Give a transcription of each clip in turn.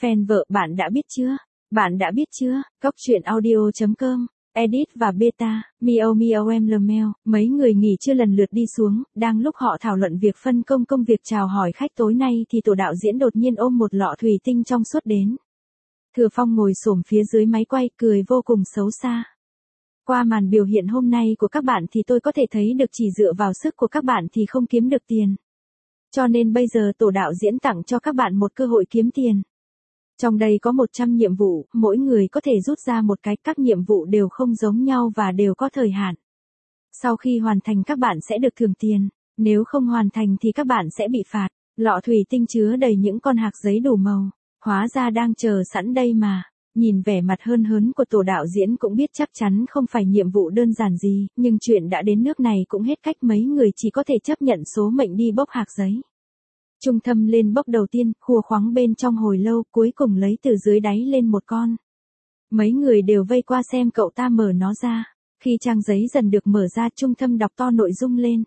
Fan vợ bạn đã biết chưa? Bạn đã biết chưa? Cốc truyện audio.com, Edit và Beta, Miao Miao em Lemel, mấy người nghỉ chưa lần lượt đi xuống, đang lúc họ thảo luận việc phân công công việc chào hỏi khách tối nay thì tổ đạo diễn đột nhiên ôm một lọ thủy tinh trong suốt đến. Thừa Phong ngồi xổm phía dưới máy quay cười vô cùng xấu xa. Qua màn biểu hiện hôm nay của các bạn thì tôi có thể thấy được chỉ dựa vào sức của các bạn thì không kiếm được tiền. Cho nên bây giờ tổ đạo diễn tặng cho các bạn một cơ hội kiếm tiền. Trong đây có 100 nhiệm vụ, mỗi người có thể rút ra một cái, các nhiệm vụ đều không giống nhau và đều có thời hạn. Sau khi hoàn thành các bạn sẽ được thưởng tiền, nếu không hoàn thành thì các bạn sẽ bị phạt. Lọ thủy tinh chứa đầy những con hạc giấy đủ màu, hóa ra đang chờ sẵn đây mà. Nhìn vẻ mặt hớn hớn của tổ đạo diễn cũng biết chắc chắn không phải nhiệm vụ đơn giản gì, nhưng chuyện đã đến nước này cũng hết cách, mấy người chỉ có thể chấp nhận số mệnh đi bốc hạc giấy. Trung Thâm lên bốc đầu tiên, khua khoắng bên trong hồi lâu, cuối cùng lấy từ dưới đáy lên một con. Mấy người đều vây qua xem cậu ta mở nó ra. Khi trang giấy dần được mở ra, Trung Thâm đọc to nội dung lên.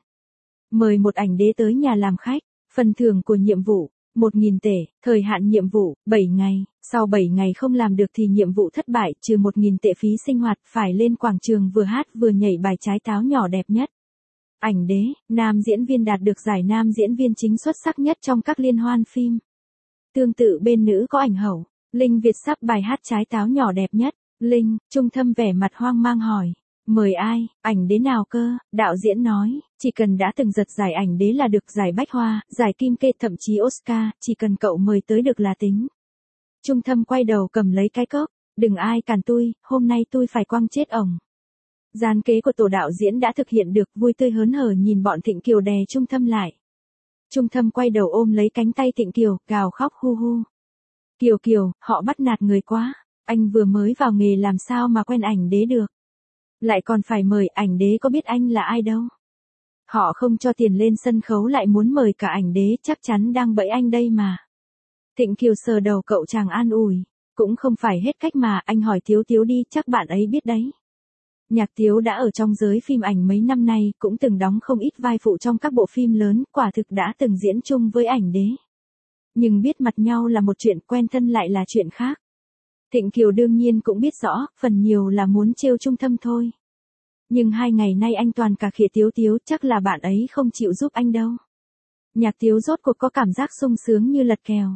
Mời một ảnh đế tới nhà làm khách, phần thưởng của nhiệm vụ, 1.000 tể, thời hạn nhiệm vụ, 7 ngày, sau 7 ngày không làm được thì nhiệm vụ thất bại, trừ 1.000 tệ phí sinh hoạt, phải lên quảng trường vừa hát vừa nhảy bài trái táo nhỏ đẹp nhất. Ảnh đế, nam diễn viên đạt được giải nam diễn viên chính xuất sắc nhất trong các liên hoan phim. Tương tự bên nữ có ảnh hậu, Linh Việt sắp bài hát trái táo nhỏ đẹp nhất. Linh, Trung Thâm vẻ mặt hoang mang hỏi. Mời ai, ảnh đế nào cơ? Đạo diễn nói, chỉ cần đã từng giật giải ảnh đế là được, giải Bách Hoa, giải Kim Kê, thậm chí Oscar, chỉ cần cậu mời tới được là tính. Trung Thâm quay đầu cầm lấy cái cốc, đừng ai cản tôi, hôm nay tôi phải quăng chết ổng. Gian kế của tổ đạo diễn đã thực hiện được, vui tươi hớn hở nhìn bọn Thịnh Kiều đè Trung Thâm lại. Trung Thâm quay đầu ôm lấy cánh tay Thịnh Kiều, gào khóc hu hu. Kiều Kiều, họ bắt nạt người quá, anh vừa mới vào nghề làm sao mà quen ảnh đế được. Lại còn phải mời, ảnh đế có biết anh là ai đâu. Họ không cho tiền lên sân khấu lại muốn mời cả ảnh đế, chắc chắn đang bẫy anh đây mà. Thịnh Kiều sờ đầu cậu chàng an ủi, cũng không phải hết cách mà, anh hỏi Tiếu Tiếu đi, chắc bạn ấy biết đấy. Nhạc Tiếu đã ở trong giới phim ảnh mấy năm nay, cũng từng đóng không ít vai phụ trong các bộ phim lớn, quả thực đã từng diễn chung với ảnh đế. Nhưng biết mặt nhau là một chuyện, quen thân lại là chuyện khác. Thịnh Kiều đương nhiên cũng biết rõ, phần nhiều là muốn trêu Trung Thâm thôi. Nhưng 2 ngày nay anh toàn cả khịa Tiếu Tiếu, chắc là bạn ấy không chịu giúp anh đâu. Nhạc Tiếu rốt cuộc có cảm giác sung sướng như lật kèo.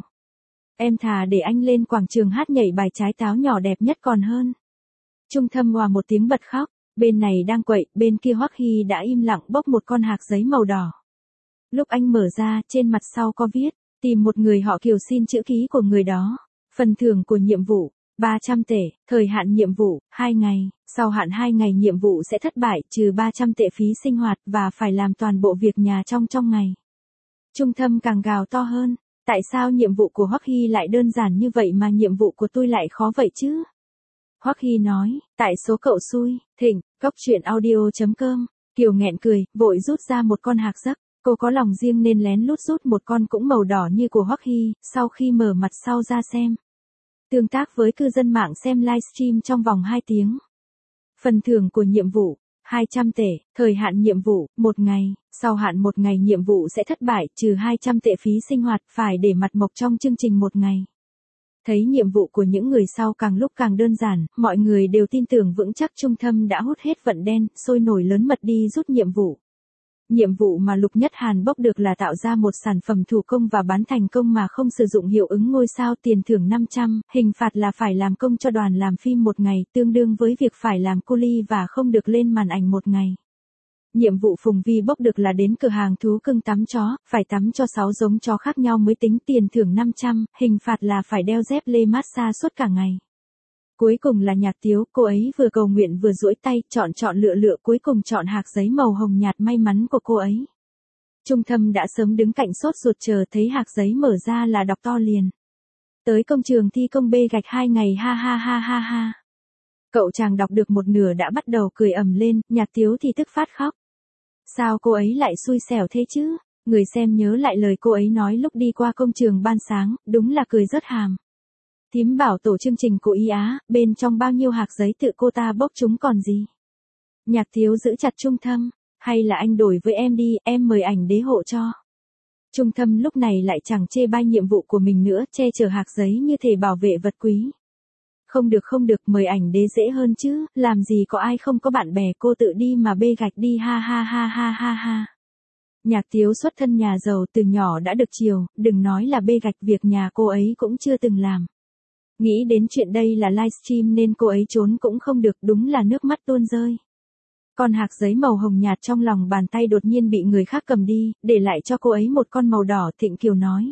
Em thà để anh lên quảng trường hát nhảy bài trái táo nhỏ đẹp nhất còn hơn. Trung Thâm òa một tiếng bật khóc, bên này đang quậy, bên kia Hoắc Hy đã im lặng bốc một con hạc giấy màu đỏ. Lúc anh mở ra, trên mặt sau có viết, tìm một người họ Kiều xin chữ ký của người đó. Phần thưởng của nhiệm vụ, 300 tể, thời hạn nhiệm vụ, 2 ngày, sau hạn 2 ngày nhiệm vụ sẽ thất bại, trừ 300 tệ phí sinh hoạt và phải làm toàn bộ việc nhà trong ngày. Trung Thâm càng gào to hơn, tại sao nhiệm vụ của Hoắc Hy lại đơn giản như vậy mà nhiệm vụ của tôi lại khó vậy chứ? Hoắc Hy nói, tại số cậu xui. Thịnh, Cốc truyện audio.com, Kiều nghẹn cười, vội rút ra một con hạc giấc. Cô có lòng riêng nên lén lút rút một con cũng màu đỏ như của Hoắc Hy, sau khi mở mặt sau ra xem. Tương tác với cư dân mạng xem livestream trong vòng 2 tiếng. Phần thưởng của nhiệm vụ, 200 tể, thời hạn nhiệm vụ, 1 ngày, sau hạn 1 ngày nhiệm vụ sẽ thất bại, trừ 200 tệ phí sinh hoạt, phải để mặt mộc trong chương trình 1 ngày. Thấy nhiệm vụ của những người sau càng lúc càng đơn giản, mọi người đều tin tưởng vững chắc Trung Thâm đã hút hết vận đen, sôi nổi lớn mật đi rút nhiệm vụ. Nhiệm vụ mà Lục Nhất Hàn bốc được là tạo ra một sản phẩm thủ công và bán thành công mà không sử dụng hiệu ứng ngôi sao, tiền thưởng 500, hình phạt là phải làm công cho đoàn làm phim 1 ngày, tương đương với việc phải làm cu li và không được lên màn ảnh 1 ngày. Nhiệm vụ Phùng Vi bốc được là đến cửa hàng thú cưng tắm chó, phải tắm cho 6 giống chó khác nhau mới tính, tiền thưởng 500, hình phạt là phải đeo dép lê massage suốt cả ngày. Cuối cùng là Nhạc Tiếu, cô ấy vừa cầu nguyện vừa duỗi tay, chọn lựa, cuối cùng chọn hạc giấy màu hồng nhạt may mắn của cô ấy. Trung Thâm đã sớm đứng cạnh sốt ruột chờ, thấy hạc giấy mở ra là đọc to liền. Tới công trường thi công B gạch 2 ngày ha ha ha ha ha. Cậu chàng đọc được một nửa đã bắt đầu cười ầm lên, Nhạc Tiếu thì tức phát khóc. Sao cô ấy lại xui xẻo thế chứ? Người xem nhớ lại lời cô ấy nói lúc đi qua công trường ban sáng, đúng là cười rớt hàm. Thím bảo tổ chương trình của Y Á, bên trong bao nhiêu hạc giấy tự cô ta bốc chúng còn gì. Nhạc Tiếu giữ chặt Trung Thâm, hay là anh đổi với em đi, em mời ảnh đế hộ cho. Trung Thâm lúc này lại chẳng chê bai nhiệm vụ của mình nữa, che chở hạc giấy như thể bảo vệ vật quý. Không được, mời ảnh đế dễ hơn chứ, làm gì có ai không có bạn bè, cô tự đi mà bê gạch đi, ha ha ha ha ha ha. Nhạc Tiếu xuất thân nhà giàu, từ nhỏ đã được chiều, đừng nói là bê gạch, việc nhà cô ấy cũng chưa từng làm. Nghĩ đến chuyện đây là livestream nên cô ấy trốn cũng không được, đúng là nước mắt tuôn rơi. Con hạc giấy màu hồng nhạt trong lòng bàn tay đột nhiên bị người khác cầm đi, để lại cho cô ấy một con màu đỏ. Thịnh Kiều nói.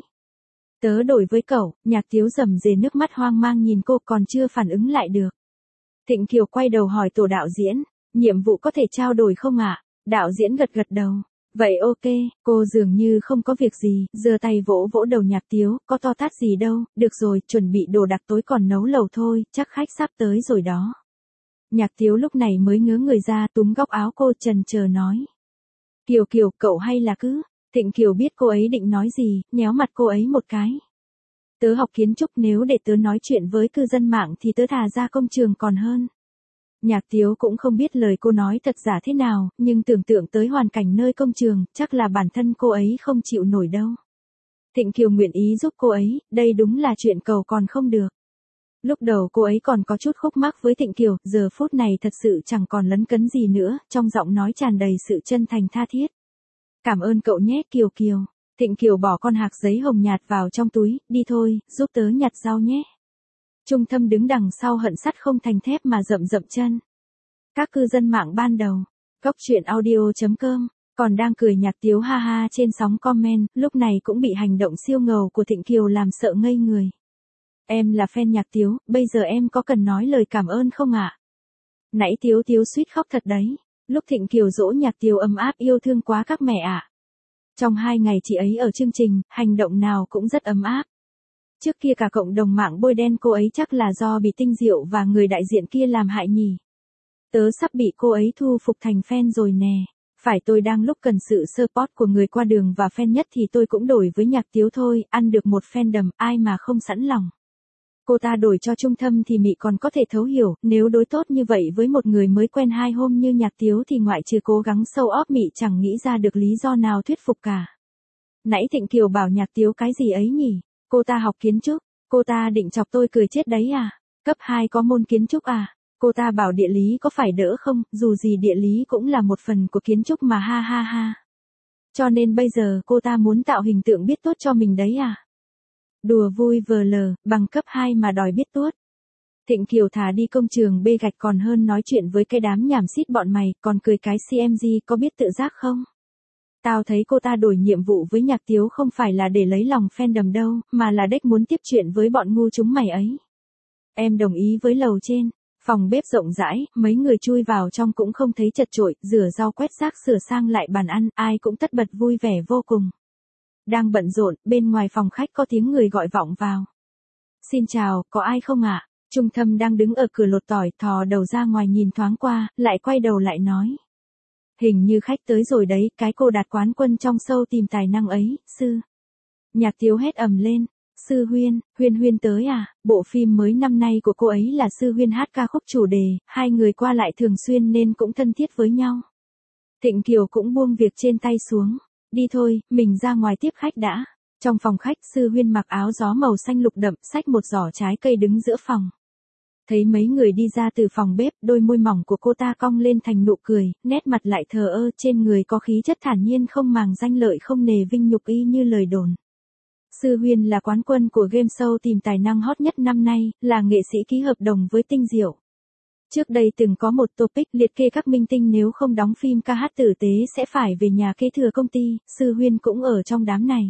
Tớ đổi với cậu. Nhạc Tiếu rầm rề nước mắt hoang mang nhìn cô, còn chưa phản ứng lại được. Thịnh Kiều quay đầu hỏi tổ đạo diễn, nhiệm vụ có thể trao đổi không ạ? Đạo diễn gật gật đầu. Vậy ok, cô dường như không có việc gì, giơ tay vỗ vỗ đầu Nhạc Tiếu, có to tát gì đâu, được rồi, chuẩn bị đồ đặc tối còn nấu lẩu thôi, chắc khách sắp tới rồi đó. Nhạc Tiếu lúc này mới ngớ người ra, túm góc áo cô, chần chờ nói. Kiều, cậu hay là cứ. Thịnh Kiều biết cô ấy định nói gì, nhéo mặt cô ấy một cái. Tớ học kiến trúc, nếu để tớ nói chuyện với cư dân mạng thì tớ thà ra công trường còn hơn. Nhạc Tiếu cũng không biết lời cô nói thật giả thế nào, nhưng tưởng tượng tới hoàn cảnh nơi công trường, chắc là bản thân cô ấy không chịu nổi đâu. Thịnh Kiều nguyện ý giúp cô ấy, đây đúng là chuyện cầu còn không được. Lúc đầu cô ấy còn có chút khúc mắc với Thịnh Kiều, giờ phút này thật sự chẳng còn lấn cấn gì nữa, trong giọng nói tràn đầy sự chân thành tha thiết. Cảm ơn cậu nhé Kiều. Thịnh Kiều bỏ con hạc giấy hồng nhạt vào trong túi, đi thôi, giúp tớ nhặt rau nhé. Trung Thâm đứng đằng sau hận sắt không thành thép mà rậm chân. Các cư dân mạng ban đầu, Cóc truyện audio.com, còn đang cười Nhạc Tiếu ha ha trên sóng comment, lúc này cũng bị hành động siêu ngầu của Thịnh Kiều làm sợ ngây người. Em là fan Nhạc Tiếu, bây giờ em có cần nói lời cảm ơn không ạ? Nãy Tiếu suýt khóc thật đấy. Lúc Thịnh Kiều dỗ Nhạc Tiếu ấm áp yêu thương quá các mẹ ạ. Trong 2 ngày chị ấy ở chương trình, hành động nào cũng rất ấm áp. Trước kia cả cộng đồng mạng bôi đen cô ấy chắc là do bị Tinh Diệu và người đại diện kia làm hại nhỉ. Tớ sắp bị cô ấy thu phục thành fan rồi nè. Phải, tôi đang lúc cần sự support của người qua đường và fan nhất thì tôi cũng đổi với Nhạc Tiếu thôi, ăn được một fandom, ai mà không sẵn lòng. Cô ta đổi cho Trung Thâm thì Mị còn có thể thấu hiểu, nếu đối tốt như vậy với một người mới quen 2 hôm như Nhạc Tiếu thì ngoại trừ cố gắng show off Mị chẳng nghĩ ra được lý do nào thuyết phục cả. Nãy Thịnh Kiều bảo Nhạc Tiếu cái gì ấy nhỉ? Cô ta học kiến trúc, cô ta định chọc tôi cười chết đấy à? Cấp 2 có môn kiến trúc à? Cô ta bảo địa lý có phải đỡ không, dù gì địa lý cũng là một phần của kiến trúc mà, ha ha ha. Cho nên bây giờ cô ta muốn tạo hình tượng biết tuốt cho mình đấy à? Đùa vui vờ lờ, bằng cấp 2 mà đòi biết tuốt. Thịnh Kiều thà đi công trường bê gạch còn hơn nói chuyện với cái đám nhảm xít bọn mày, còn cười cái CMG có biết tự giác không? Tao thấy cô ta đổi nhiệm vụ với Nhạc Tiếu không phải là để lấy lòng fandom đâu, mà là đếch muốn tiếp chuyện với bọn ngu chúng mày ấy. Em đồng ý với lầu trên. Phòng bếp rộng rãi, mấy người chui vào trong cũng không thấy chật chội, rửa rau quét rác sửa sang lại bàn ăn, ai cũng tất bật vui vẻ vô cùng. Đang bận rộn, bên ngoài phòng khách có tiếng người gọi vọng vào. Xin chào, có ai không ạ? Trung Thâm đang đứng ở cửa lột tỏi, thò đầu ra ngoài nhìn thoáng qua, lại quay đầu lại nói. Hình như khách tới rồi đấy, cái cô đạt quán quân trong show tìm tài năng ấy, sư. Nhạc Tiếu hét ầm lên. Sư Huyên tới à? Bộ phim mới năm nay của cô ấy là Sư Huyên hát ca khúc chủ đề, 2 người qua lại thường xuyên nên cũng thân thiết với nhau. Thịnh Kiều cũng buông việc trên tay xuống. Đi thôi, mình ra ngoài tiếp khách đã. Trong phòng khách, Sư Huyên mặc áo gió màu xanh lục đậm, xách một giỏ trái cây đứng giữa phòng. Thấy mấy người đi ra từ phòng bếp, đôi môi mỏng của cô ta cong lên thành nụ cười, nét mặt lại thờ ơ, trên người có khí chất thản nhiên không màng danh lợi không nề vinh nhục y như lời đồn. Sư Huyên là quán quân của game show tìm tài năng hot nhất năm nay, là nghệ sĩ ký hợp đồng với Tinh Diệu. Trước đây từng có một topic liệt kê các minh tinh nếu không đóng phim ca hát tử tế sẽ phải về nhà kế thừa công ty, Sư Huyên cũng ở trong đám này.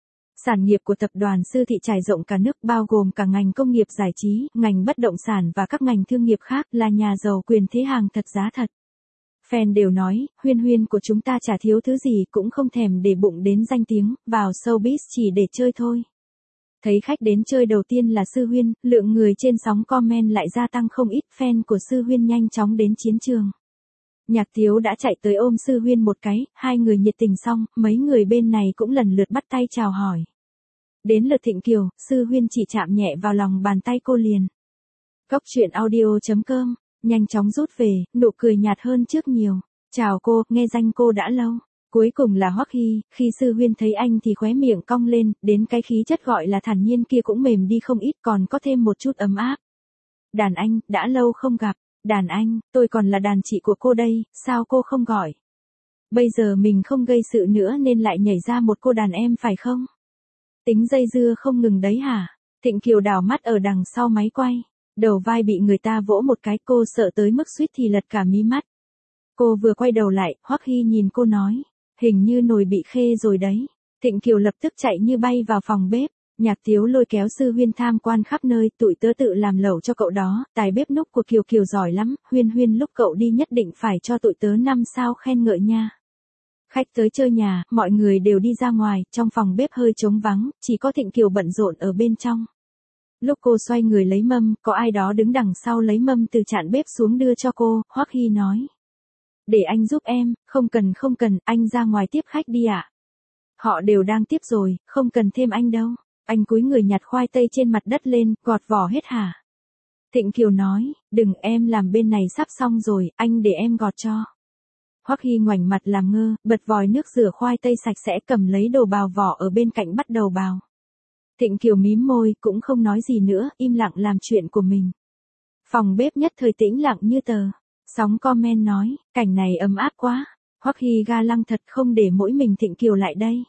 Sản nghiệp của tập đoàn Sư Thị trải rộng cả nước bao gồm cả ngành công nghiệp giải trí, ngành bất động sản và các ngành thương nghiệp khác, là nhà giàu quyền thế hàng thật giá thật. Fan đều nói, Huyên của chúng ta chả thiếu thứ gì, cũng không thèm để bụng đến danh tiếng, vào showbiz chỉ để chơi thôi. Thấy khách đến chơi đầu tiên là Sư Huyên, lượng người trên sóng comment lại gia tăng không ít, fan của Sư Huyên nhanh chóng đến chiến trường. Nhạc Tiếu đã chạy tới ôm Sư Huyên một cái, 2 người nhiệt tình xong, mấy người bên này cũng lần lượt bắt tay chào hỏi. Đến lượt Thịnh Kiều, Sư Huyên chỉ chạm nhẹ vào lòng bàn tay cô liền. Cóc truyện audio.com, nhanh chóng rút về, nụ cười nhạt hơn trước nhiều. Chào cô, nghe danh cô đã lâu. Cuối cùng là Hoắc Hy, khi Sư Huyên thấy anh thì khóe miệng cong lên, đến cái khí chất gọi là thản nhiên kia cũng mềm đi không ít, còn có thêm một chút ấm áp. Đàn anh, đã lâu không gặp. Đàn anh, tôi còn là đàn chị của cô đây, sao cô không gọi? Bây giờ mình không gây sự nữa nên lại nhảy ra một cô đàn em phải không? Tính dây dưa không ngừng đấy hả? Thịnh Kiều đảo mắt ở đằng sau máy quay. Đầu vai bị người ta vỗ một cái, cô sợ tới mức suýt thì lật cả mí mắt. Cô vừa quay đầu lại, Hoắc Hy nhìn cô nói. Hình như nồi bị khê rồi đấy. Thịnh Kiều lập tức chạy như bay vào phòng bếp. Nhạc Tiếu lôi kéo Sư Huyên tham quan khắp nơi, tụi tớ tự làm lẩu cho cậu đó, tài bếp núc của Kiều Kiều giỏi lắm, Huyên Huyên lúc cậu đi nhất định phải cho tụi tớ 5 sao khen ngợi nha. Khách tới chơi nhà, mọi người đều đi ra ngoài, trong phòng bếp hơi trống vắng, chỉ có Thịnh Kiều bận rộn ở bên trong. Lúc cô xoay người lấy mâm, có ai đó đứng đằng sau lấy mâm từ chạn bếp xuống đưa cho cô, Hoắc Hy nói. Để anh giúp em, không cần, anh ra ngoài tiếp khách đi ạ. Họ đều đang tiếp rồi, không cần thêm anh đâu. Anh cúi người nhặt khoai tây trên mặt đất lên, gọt vỏ hết hả? Thịnh Kiều nói, đừng, em làm bên này sắp xong rồi, anh để em gọt cho. Hoắc Hy ngoảnh mặt làm ngơ, bật vòi nước rửa khoai tây sạch sẽ, cầm lấy đồ bào vỏ ở bên cạnh bắt đầu bào. Thịnh Kiều mím môi, cũng không nói gì nữa, im lặng làm chuyện của mình. Phòng bếp nhất thời tĩnh lặng như tờ. Sóng comment nói, cảnh này ấm áp quá. Hoắc Hy ga lăng thật, không để mỗi mình Thịnh Kiều lại đây.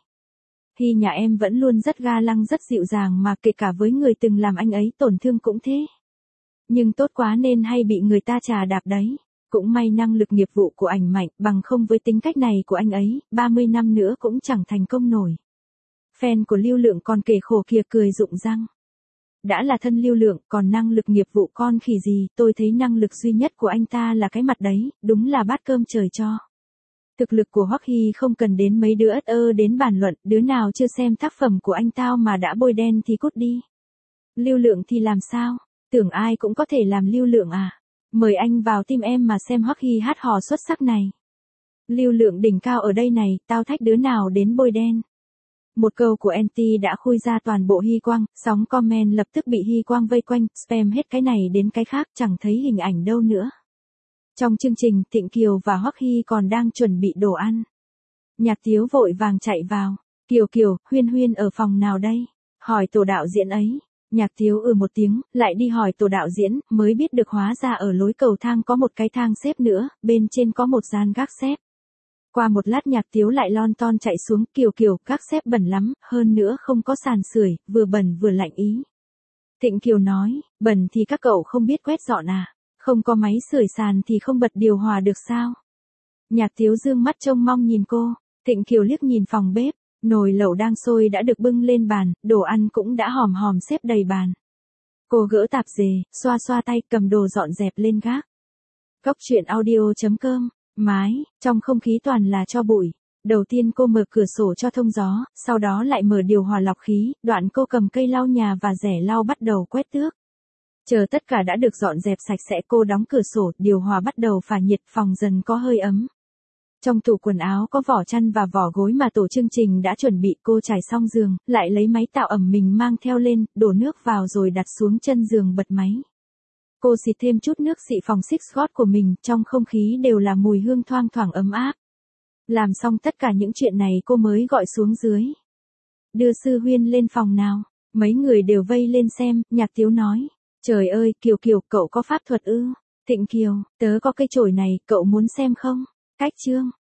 Hy nhà em vẫn luôn rất ga lăng, rất dịu dàng mà kể cả với người từng làm anh ấy tổn thương cũng thế. Nhưng tốt quá nên hay bị người ta chà đạp đấy. Cũng may năng lực nghiệp vụ của ảnh mạnh, bằng không với tính cách này của anh ấy, 30 năm nữa cũng chẳng thành công nổi. Fan của Lưu Lượng còn kể khổ kìa, cười rụng răng. Đã là thân Lưu Lượng, còn năng lực nghiệp vụ con khỉ gì, tôi thấy năng lực duy nhất của anh ta là cái mặt đấy, đúng là bát cơm trời cho. Thực lực của Hoắc Hy không cần đến mấy đứa ất ơ đến bàn luận, đứa nào chưa xem tác phẩm của anh tao mà đã bôi đen thì cút đi. Lưu Lượng thì làm sao? Tưởng ai cũng có thể làm Lưu Lượng à? Mời anh vào team em mà xem Hoắc Hy hát hò xuất sắc này. Lưu Lượng đỉnh cao ở đây này, tao thách đứa nào đến bôi đen. Một câu của NT đã khui ra toàn bộ Hy Quang, sóng comment lập tức bị Hy Quang vây quanh, spam hết cái này đến cái khác, chẳng thấy hình ảnh đâu nữa. Trong chương trình, Thịnh Kiều và Hoắc Hy còn đang chuẩn bị đồ ăn. Nhạc Tiếu vội vàng chạy vào. Kiều Kiều, Huyên Huyên ở phòng nào đây? Hỏi tổ đạo diễn ấy. Nhạc Tiếu một tiếng, lại đi hỏi tổ đạo diễn, mới biết được hóa ra ở lối cầu thang có một cái thang xếp nữa, bên trên có một gian gác xếp. Qua một lát Nhạc Tiếu lại lon ton chạy xuống, Kiều Kiều, gác xếp bẩn lắm, hơn nữa không có sàn sưởi, vừa bẩn vừa lạnh ý. Thịnh Kiều nói, bẩn thì các cậu không biết quét dọn à? Không có máy sưởi sàn thì không bật điều hòa được sao? Nhạc Tiếu dương mắt trông mong nhìn cô. Thịnh Kiều liếc nhìn phòng bếp, nồi lẩu đang sôi đã được bưng lên bàn, đồ ăn cũng đã hòm hòm xếp đầy bàn. Cô gỡ tạp dề, xoa xoa tay, cầm đồ dọn dẹp lên gác. Cốc truyện audio.com, mái, trong không khí toàn là tro bụi. Đầu tiên cô mở cửa sổ cho thông gió, sau đó lại mở điều hòa lọc khí, đoạn cô cầm cây lau nhà và rẻ lau bắt đầu quét tước. Chờ tất cả đã được dọn dẹp sạch sẽ cô đóng cửa sổ, điều hòa bắt đầu phả nhiệt, phòng dần có hơi ấm. Trong tủ quần áo có vỏ chăn và vỏ gối mà tổ chương trình đã chuẩn bị, cô trải xong giường, lại lấy máy tạo ẩm mình mang theo lên, đổ nước vào rồi đặt xuống chân giường bật máy. Cô xịt thêm chút nước xị phòng Six God của mình, trong không khí đều là mùi hương thoang thoảng ấm áp. Làm xong tất cả những chuyện này cô mới gọi xuống dưới. Đưa Sư Huyên lên phòng nào. Mấy người đều vây lên xem, Nhạc Tiếu nói. Trời ơi, Kiều Kiều, cậu có pháp thuật ư? Thịnh Kiều, tớ có cây chổi này, cậu muốn xem không? Cách chương.